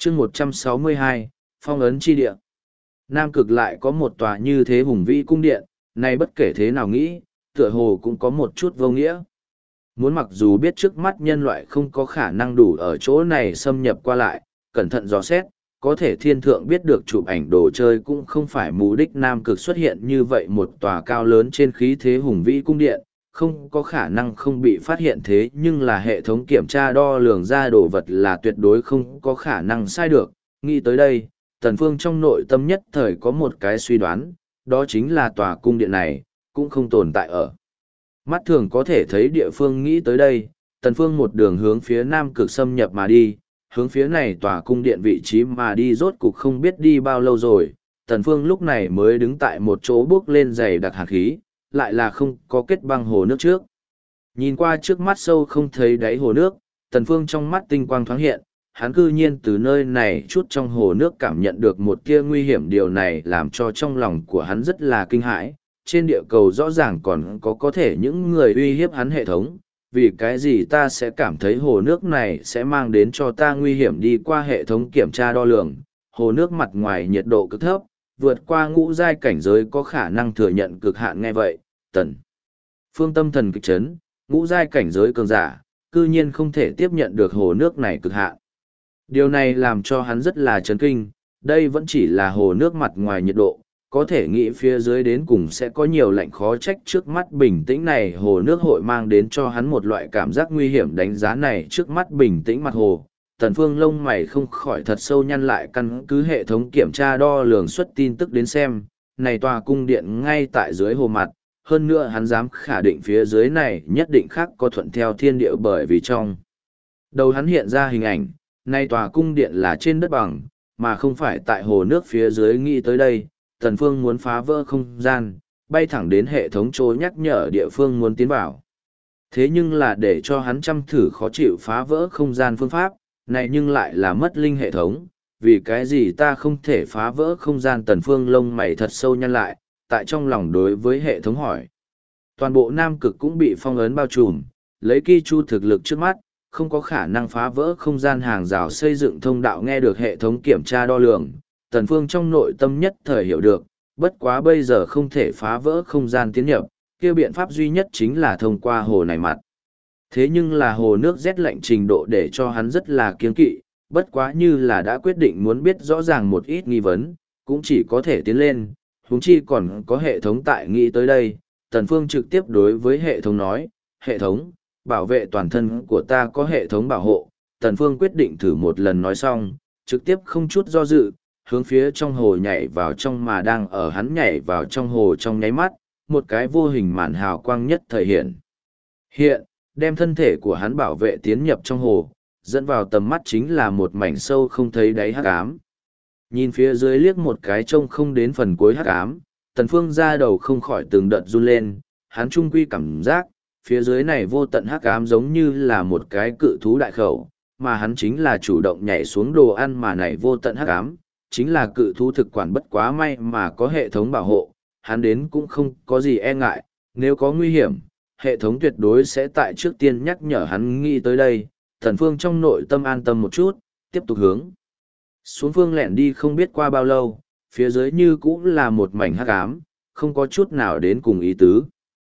chương 162, phong ấn chi địa. Nam Cực lại có một tòa như thế hùng vĩ cung điện, này bất kể thế nào nghĩ, tựa hồ cũng có một chút vô nghĩa. Muốn mặc dù biết trước mắt nhân loại không có khả năng đủ ở chỗ này xâm nhập qua lại, cẩn thận dò xét, có thể thiên thượng biết được chụp ảnh đồ chơi cũng không phải mục đích Nam Cực xuất hiện như vậy một tòa cao lớn trên khí thế hùng vĩ cung điện, không có khả năng không bị phát hiện thế nhưng là hệ thống kiểm tra đo lường ra đồ vật là tuyệt đối không có khả năng sai được. Nghĩ tới đây, Tần Phương trong nội tâm nhất thời có một cái suy đoán, đó chính là tòa cung điện này, cũng không tồn tại ở. Mắt thường có thể thấy địa phương nghĩ tới đây, Tần Phương một đường hướng phía Nam Cực xâm nhập mà đi, hướng phía này tòa cung điện vị trí mà đi rốt cục không biết đi bao lâu rồi. Tần Phương lúc này mới đứng tại một chỗ bước lên dày đặc hàn khí, lại là không có kết băng hồ nước trước. Nhìn qua trước mắt sâu không thấy đáy hồ nước, Tần Phương trong mắt tinh quang thoáng hiện, hắn cư nhiên từ nơi này chút trong hồ nước cảm nhận được một tia nguy hiểm, điều này làm cho trong lòng của hắn rất là kinh hãi. Trên địa cầu rõ ràng còn có thể những người uy hiếp hắn hệ thống, vì cái gì ta sẽ cảm thấy hồ nước này sẽ mang đến cho ta nguy hiểm. Đi qua hệ thống kiểm tra đo lường, hồ nước mặt ngoài nhiệt độ cực thấp, vượt qua ngũ giai cảnh giới có khả năng thừa nhận cực hạn. Nghe vậy, Tần Phương tâm thần kịch chấn, ngũ giai cảnh giới cường giả, cư nhiên không thể tiếp nhận được hồ nước này cực hạn. Điều này làm cho hắn rất là chấn kinh, đây vẫn chỉ là hồ nước mặt ngoài nhiệt độ, có thể nghĩ phía dưới đến cùng sẽ có nhiều lạnh, khó trách trước mắt bình tĩnh này hồ nước hội mang đến cho hắn một loại cảm giác nguy hiểm. Đánh giá này trước mắt bình tĩnh mặt hồ, Tần Phương lông mày không khỏi thật sâu nhăn lại, căn cứ hệ thống kiểm tra đo lường xuất tin tức đến xem, này tòa cung điện ngay tại dưới hồ mặt, hơn nữa hắn dám khẳng định phía dưới này nhất định khác có thuận theo thiên địa, bởi vì trong đầu hắn hiện ra hình ảnh, này tòa cung điện là trên đất bằng, mà không phải tại hồ nước phía dưới. Nghĩ tới đây, Tần Phương muốn phá vỡ không gian, bay thẳng đến hệ thống chỗ nhắc nhở địa phương muốn tiến vào. Thế nhưng là để cho hắn chăm thử khó chịu phá vỡ không gian phương pháp, này nhưng lại là mất linh hệ thống, vì cái gì ta không thể phá vỡ không gian? Tần Phương lông mày thật sâu nhăn lại, tại trong lòng đối với hệ thống hỏi. Toàn bộ Nam Cực cũng bị phong ấn bao trùm, lấy Ki Chu thực lực trước mắt, không có khả năng phá vỡ không gian hàng rào xây dựng thông đạo. Nghe được hệ thống kiểm tra đo lường, Tần Phương trong nội tâm nhất thời hiểu được, bất quá bây giờ không thể phá vỡ không gian tiến nhập, kia biện pháp duy nhất chính là thông qua hồ này mặt. Thế nhưng là hồ nước rét lạnh trình độ để cho hắn rất là kiêng kỵ, bất quá như là đã quyết định muốn biết rõ ràng một ít nghi vấn, cũng chỉ có thể tiến lên, huống chi còn có hệ thống tại. Nghĩ tới đây, Tần Phương trực tiếp đối với hệ thống nói, hệ thống, bảo vệ toàn thân của ta, có hệ thống bảo hộ. Tần Phương quyết định thử một lần nói xong, trực tiếp không chút do dự, hướng phía trong hồ nhảy vào trong. Mà đang ở hắn nhảy vào trong hồ trong nháy mắt, một cái vô hình màn hào quang nhất thời hiện, đem thân thể của hắn bảo vệ tiến nhập trong hồ, dẫn vào tầm mắt chính là một mảnh sâu không thấy đáy hắc ám. Nhìn phía dưới liếc một cái trông không đến phần cuối hắc ám, Tần Phương ra đầu không khỏi từng đợt run lên, hắn trung quy cảm giác, phía dưới này vô tận hắc ám giống như là một cái cự thú đại khẩu, mà hắn chính là chủ động nhảy xuống đồ ăn, mà này vô tận hắc ám chính là cự thú thực quản. Bất quá may mà có hệ thống bảo hộ, hắn đến cũng không có gì e ngại, nếu có nguy hiểm, hệ thống tuyệt đối sẽ tại trước tiên nhắc nhở hắn. Nghĩ tới đây, Tần Phương trong nội tâm an tâm một chút, tiếp tục hướng xuống phương lẹn đi. Không biết qua bao lâu, phía dưới như cũng là một mảnh hắc ám, không có chút nào đến cùng ý tứ.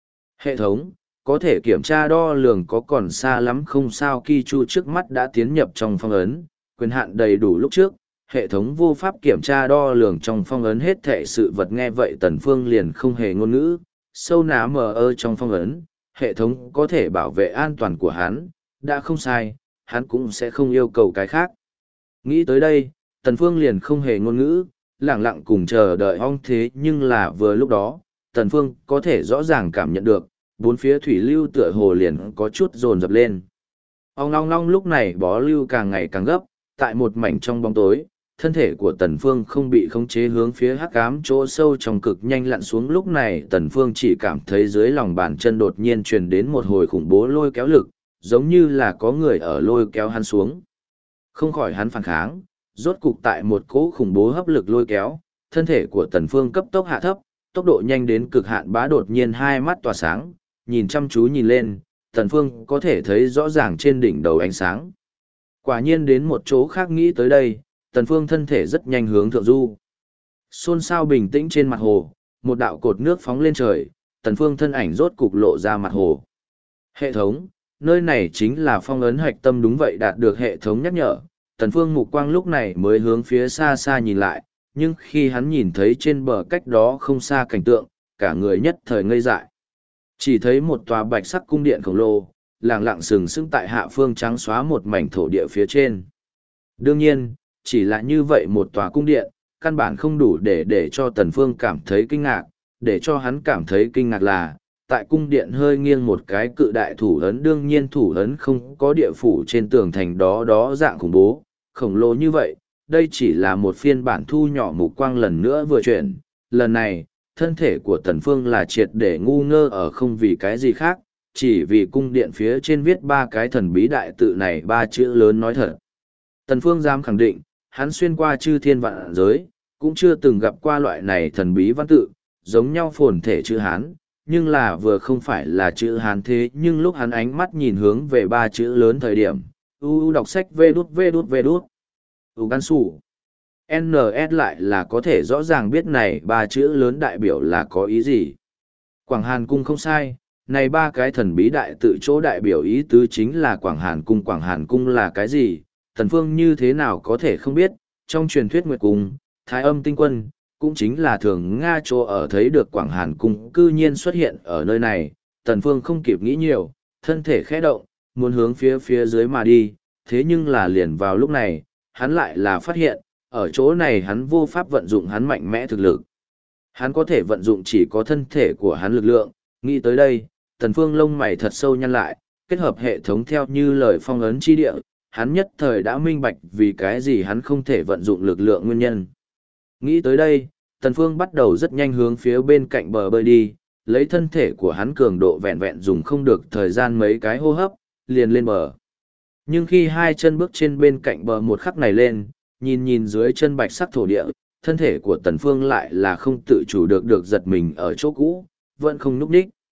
Hệ thống, có thể kiểm tra đo lường có còn xa lắm không? Sao Ki Chu trước mắt đã tiến nhập trong phong ấn, quyền hạn đầy đủ lúc trước, hệ thống vô pháp kiểm tra đo lường trong phong ấn hết thảy sự vật. Nghe vậy Tần Phương liền không hề ngôn ngữ, sâu ná mờ ơ trong phong ấn, hệ thống có thể bảo vệ an toàn của hắn, đã không sai, hắn cũng sẽ không yêu cầu cái khác. Nghĩ tới đây, Tần Phương liền không hề ngôn ngữ, lặng lặng cùng chờ đợi ong. Thế nhưng là vừa lúc đó, Tần Phương có thể rõ ràng cảm nhận được, bốn phía thủy lưu tựa hồ liền có chút dồn dập lên. Ong long long lúc này bó lưu càng ngày càng gấp, tại một mảnh trong bóng tối, thân thể của Tần Phương không bị khống chế hướng phía hắc ám chỗ sâu trong cực nhanh lặn xuống. Lúc này Tần Phương chỉ cảm thấy dưới lòng bàn chân đột nhiên truyền đến một hồi khủng bố lôi kéo lực, giống như là có người ở lôi kéo hắn xuống. Không khỏi hắn phản kháng, rốt cục tại một cỗ khủng bố hấp lực lôi kéo, thân thể của Tần Phương cấp tốc hạ thấp, tốc độ nhanh đến cực hạn. Bá đột nhiên hai mắt tỏa sáng, nhìn chăm chú nhìn lên, Tần Phương có thể thấy rõ ràng trên đỉnh đầu ánh sáng. Quả nhiên đến một chỗ khác. Nghĩ tới đây, Tần Phương thân thể rất nhanh hướng thượng du. Xôn xao bình tĩnh trên mặt hồ, một đạo cột nước phóng lên trời, Tần Phương thân ảnh rốt cục lộ ra mặt hồ. Hệ thống, nơi này chính là phong ấn hạch tâm đúng vậy, đạt được hệ thống nhắc nhở. Tần Phương mục quang lúc này mới hướng phía xa xa nhìn lại, nhưng khi hắn nhìn thấy trên bờ cách đó không xa cảnh tượng, cả người nhất thời ngây dại. Chỉ thấy một tòa bạch sắc cung điện khổng lồ, lẳng lặng sừng sững tại hạ phương trắng xóa một mảnh thổ địa phía trên. Đương nhiên, chỉ là như vậy một tòa cung điện, căn bản không đủ để cho Tần Phương cảm thấy kinh ngạc, để cho hắn cảm thấy kinh ngạc là, tại cung điện hơi nghiêng một cái cự đại thủ ấn, đương nhiên thủ ấn không có địa phủ trên tường thành đó dạng khủng bố, khổng lồ như vậy, đây chỉ là một phiên bản thu nhỏ mục quang lần nữa vừa chuyển, lần này, thân thể của Tần Phương là triệt để ngu ngơ ở không vì cái gì khác, chỉ vì cung điện phía trên viết ba cái thần bí đại tự này ba chữ lớn nói thật. Tần Phương dám khẳng định, hắn xuyên qua chư thiên vạn giới, cũng chưa từng gặp qua loại này thần bí văn tự, giống nhau phồn thể chữ Hán, nhưng là vừa không phải là chữ Hán thế, nhưng lúc hắn ánh mắt nhìn hướng về ba chữ lớn thời điểm, đọc sách vê đút, gan sủ. NS lại là có thể rõ ràng biết này ba chữ lớn đại biểu là có ý gì. Quảng Hàn Cung không sai, này ba cái thần bí đại tự chỗ đại biểu ý tứ chính là Quảng Hàn Cung. Quảng Hàn Cung là cái gì? Tần Phương như thế nào có thể không biết, trong truyền thuyết Nguyệt Cung, Thái Âm Tinh Quân, cũng chính là thường Nga chỗ ở thấy được Quảng Hàn Cung cư nhiên xuất hiện ở nơi này. Tần Phương không kịp nghĩ nhiều, thân thể khẽ động, muốn hướng phía dưới mà đi, thế nhưng là liền vào lúc này, hắn lại là phát hiện, ở chỗ này hắn vô pháp vận dụng hắn mạnh mẽ thực lực. Hắn có thể vận dụng chỉ có thân thể của hắn lực lượng, nghĩ tới đây, Tần Phương lông mày thật sâu nhăn lại, kết hợp hệ thống theo như lời phong ấn chi địa, hắn nhất thời đã minh bạch vì cái gì hắn không thể vận dụng lực lượng nguyên nhân. Nghĩ tới đây, Tần Phương bắt đầu rất nhanh hướng phía bên cạnh bờ bơi đi, lấy thân thể của hắn cường độ vẹn vẹn dùng không được thời gian mấy cái hô hấp, liền lên bờ. Nhưng khi hai chân bước trên bên cạnh bờ một khắc này lên, nhìn dưới chân bạch sắc thổ địa, thân thể của Tần Phương lại là không tự chủ được giật mình ở chỗ cũ, vẫn không núp đích.